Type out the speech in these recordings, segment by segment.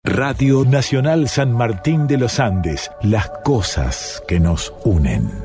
Radio Nacional San Martín de los Andes, las cosas que nos unen.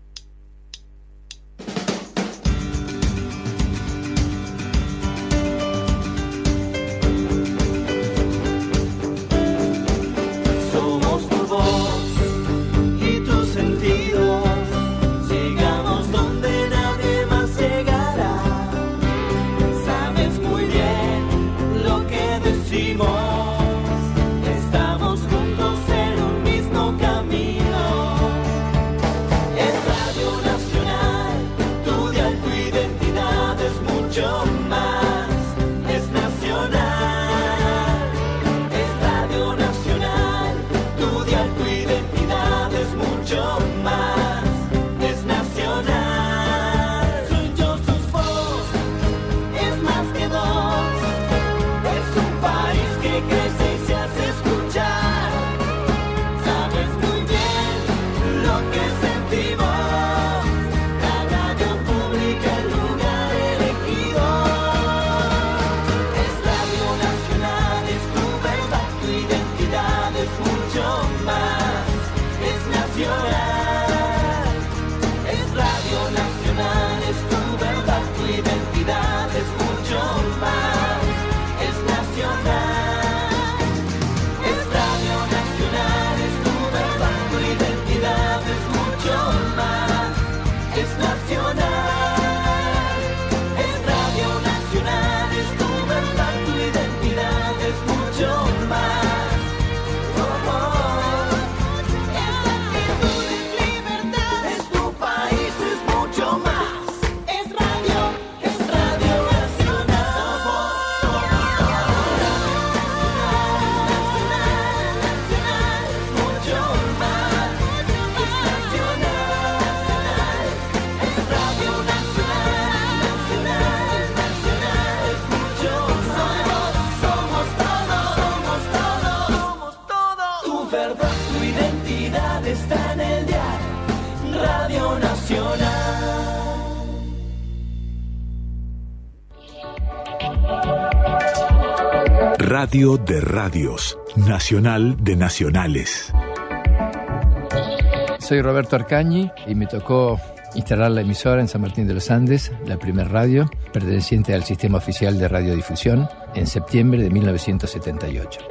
Radio de radios, nacional de nacionales. Soy Roberto Arcañi y me tocó instalar la emisora en San Martín de los Andes, la primer radio, perteneciente al Sistema Oficial de Radiodifusión, en septiembre de 1978.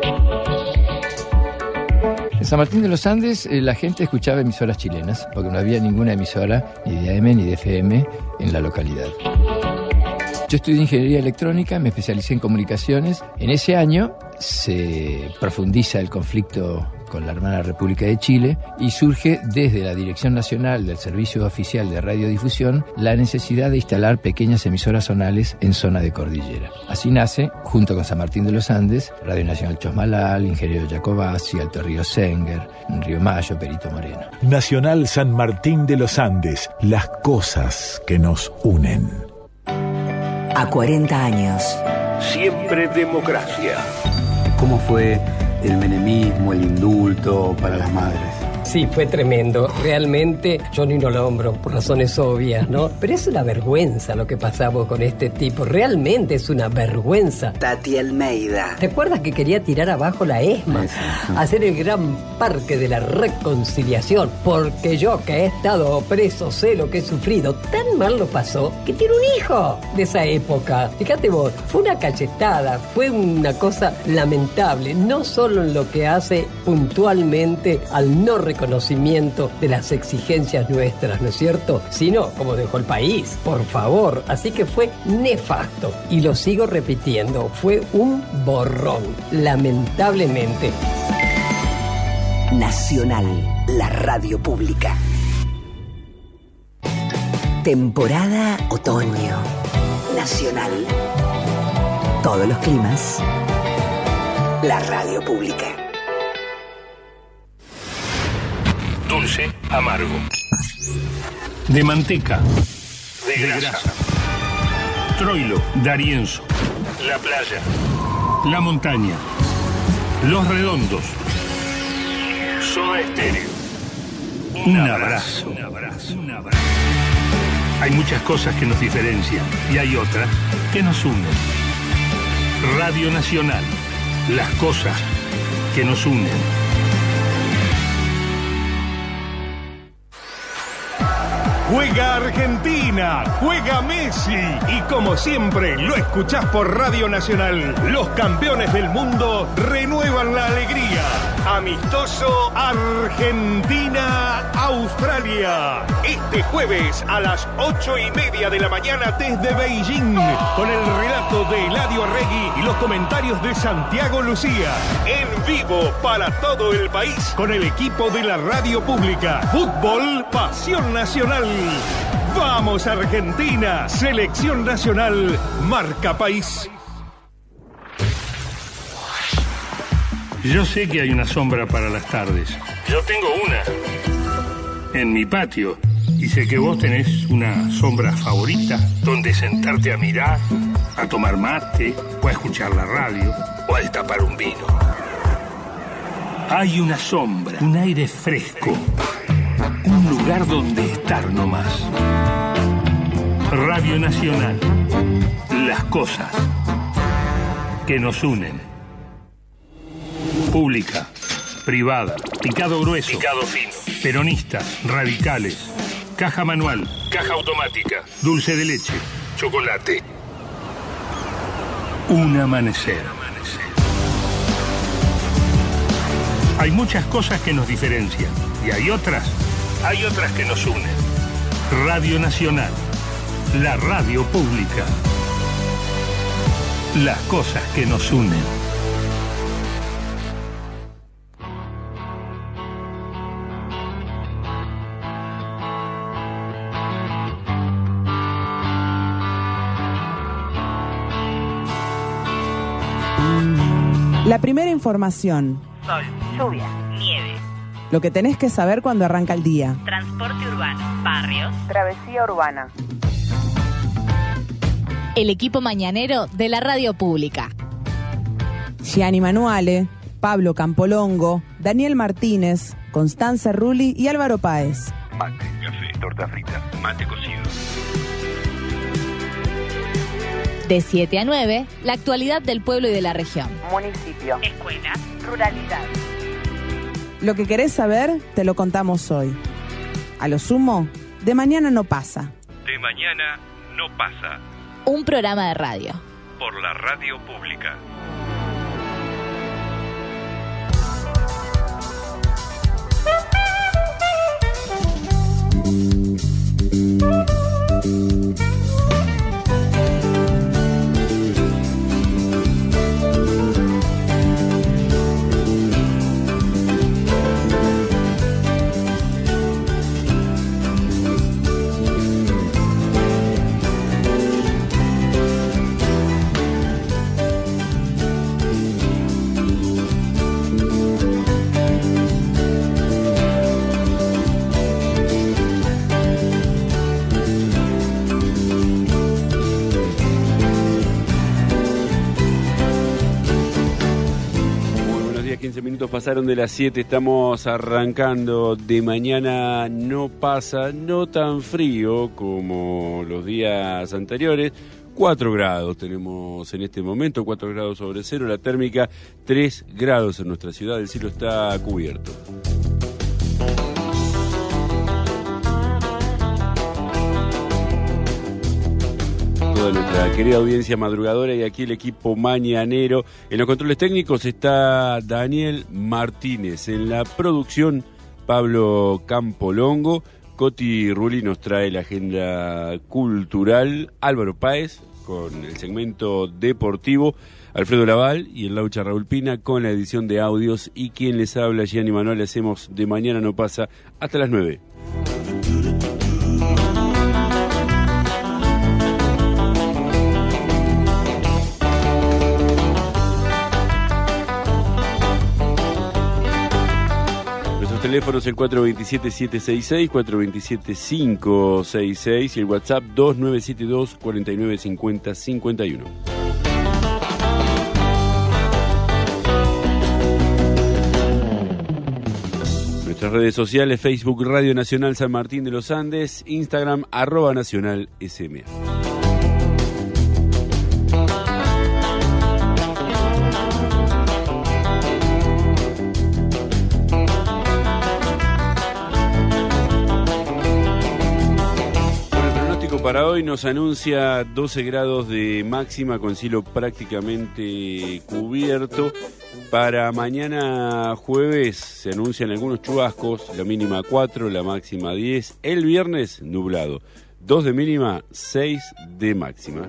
En San Martín de los Andes la gente escuchaba emisoras chilenas, porque no había ninguna emisora, ni de AM ni de FM, en la localidad. Yo estudié Ingeniería Electrónica, me especialicé en comunicaciones. En ese año se profundiza el conflicto con la hermana República de Chile y surge desde la Dirección Nacional del Servicio Oficial de Radiodifusión la necesidad de instalar pequeñas emisoras zonales en zona de cordillera. Así nace, junto con San Martín de los Andes, Radio Nacional Chosmalal, Ingeniero Jacobacci, Alto Río Senger, Río Mayo, Perito Moreno. Nacional San Martín de los Andes, las cosas que nos unen. A 40 años. Siempre democracia. ¿Cómo fue el menemismo, el indulto para las madres? Sí, fue tremendo. Realmente yo ni no lo nombro por razones obvias, ¿no? Pero es una vergüenza lo que pasamos con este tipo. Realmente es una vergüenza. Tati Almeida. ¿Te acuerdas que quería tirar abajo la ESMA? Sí. Hacer el gran parque de la reconciliación. Porque yo, que he estado preso, sé lo que he sufrido. Tan mal lo pasó que tiene un hijo de esa época. Fíjate vos, fue una cachetada, fue una cosa lamentable. No solo en lo que hace puntualmente al no reconocimiento de las exigencias nuestras, ¿no es cierto? Sino como dejó el país, por favor. Así que fue nefasto. Y lo sigo repitiendo, fue un borrón, lamentablemente. Nacional, la radio pública. Temporada otoño. Nacional. Todos los climas. La radio pública. Dulce, amargo. De manteca. De grasa. Troilo, Darienzo. La playa. La montaña. Los Redondos. Soda Estéreo. Un abrazo. Un abrazo. Un abrazo. Hay muchas cosas que nos diferencian y hay otras que nos unen. Radio Nacional. Las cosas que nos unen. Juega Argentina, juega Messi y como siempre lo escuchás por Radio Nacional, los campeones del mundo renuevan la alegría. Amistoso Argentina-Australia. Este jueves a las 8:30 de la mañana desde Beijing, con el relato de Eladio Arregui y los comentarios de Santiago Lucía. En vivo para todo el país con el equipo de la radio pública. Fútbol, pasión nacional. ¡Vamos Argentina! Selección nacional, marca país. Yo sé que hay una sombra para las tardes. Yo tengo una en mi patio. Y sé que vos tenés una sombra favorita donde sentarte a mirar, a tomar mate, o a escuchar la radio, o a destapar un vino. Hay una sombra, un aire fresco, un lugar donde estar nomás. Radio Nacional. Las cosas que nos unen. Pública, privada, picado grueso, picado fino, peronistas, radicales, caja manual, caja automática, dulce de leche, chocolate. Un amanecer. Hay muchas cosas que nos diferencian y hay otras que nos unen. Radio Nacional, la radio pública. Las cosas que nos unen. La primera información. Sol, lluvia, nieve. Lo que tenés que saber cuando arranca el día. Transporte urbano, barrios. Travesía urbana. El equipo mañanero de la radio pública. Gianni Manuale, Pablo Campolongo, Daniel Martínez, Constanza Rulli y Álvaro Páez. Mate, café, torta frita, mate cocido. De 7 a 9, la actualidad del pueblo y de la región. Municipio, escuela, ruralidad. Lo que querés saber, te lo contamos hoy. A lo sumo, de mañana no pasa. De mañana no pasa. Un programa de radio. Por la radio pública. Pasaron de las 7, estamos arrancando. De mañana no pasa, no tan frío como los días anteriores. 4 grados tenemos en este momento, 4 grados sobre cero, la térmica 3 grados en nuestra ciudad, el cielo está cubierto. Toda nuestra querida audiencia madrugadora y aquí el equipo mañanero. En los controles técnicos está Daniel Martínez. En la producción, Pablo Campolongo. Coti Rulli nos trae la agenda cultural. Álvaro Páez con el segmento deportivo. Alfredo Laval y el Laucha Raúl Pina con la edición de audios. Y quien les habla, Gianni Manuel. Hacemos De Mañana No Pasa hasta las 9. Teléfonos el 427-766, 427-566 y el WhatsApp 2972-4950-51. Nuestras redes sociales, Facebook Radio Nacional San Martín de los Andes, Instagram @nacionalsma. pronóstico para hoy nos anuncia 12 grados de máxima con cielo prácticamente cubierto. Para mañana jueves se anuncian algunos chubascos, la mínima 4, la máxima 10. El viernes nublado, 2 de mínima, 6 de máxima.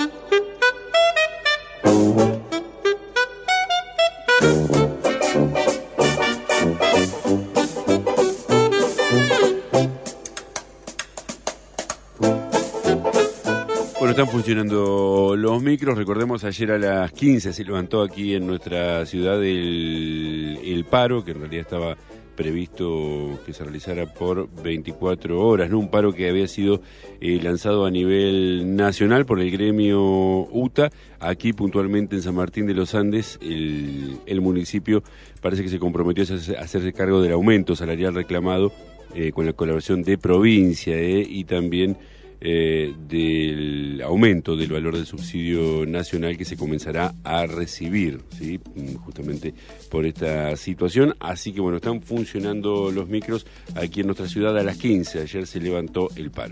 Bueno, están funcionando los micros. Recordemos, ayer a las 15 se levantó aquí en nuestra ciudad el paro, que en realidad estaba previsto que se realizara por 24 horas, ¿no? Un paro que había sido lanzado a nivel nacional por el gremio UTA. Aquí puntualmente en San Martín de los Andes, el municipio parece que se comprometió a hacerse cargo del aumento salarial reclamado con la colaboración de provincia y también del aumento del valor del subsidio nacional que se comenzará a recibir, ¿sí? Justamente por esta situación. Así que bueno, están funcionando los micros aquí en nuestra ciudad a las 15. Ayer se levantó el paro.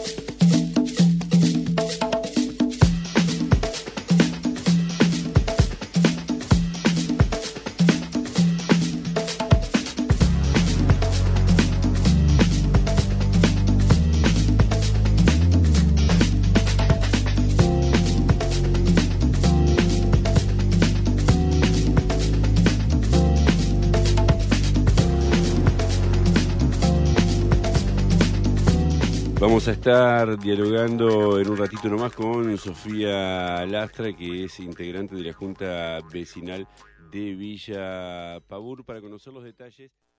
Vamos a estar dialogando en un ratito nomás con Sofía Lastra, que es integrante de la Junta Vecinal de Villa Pavur, para conocer los detalles.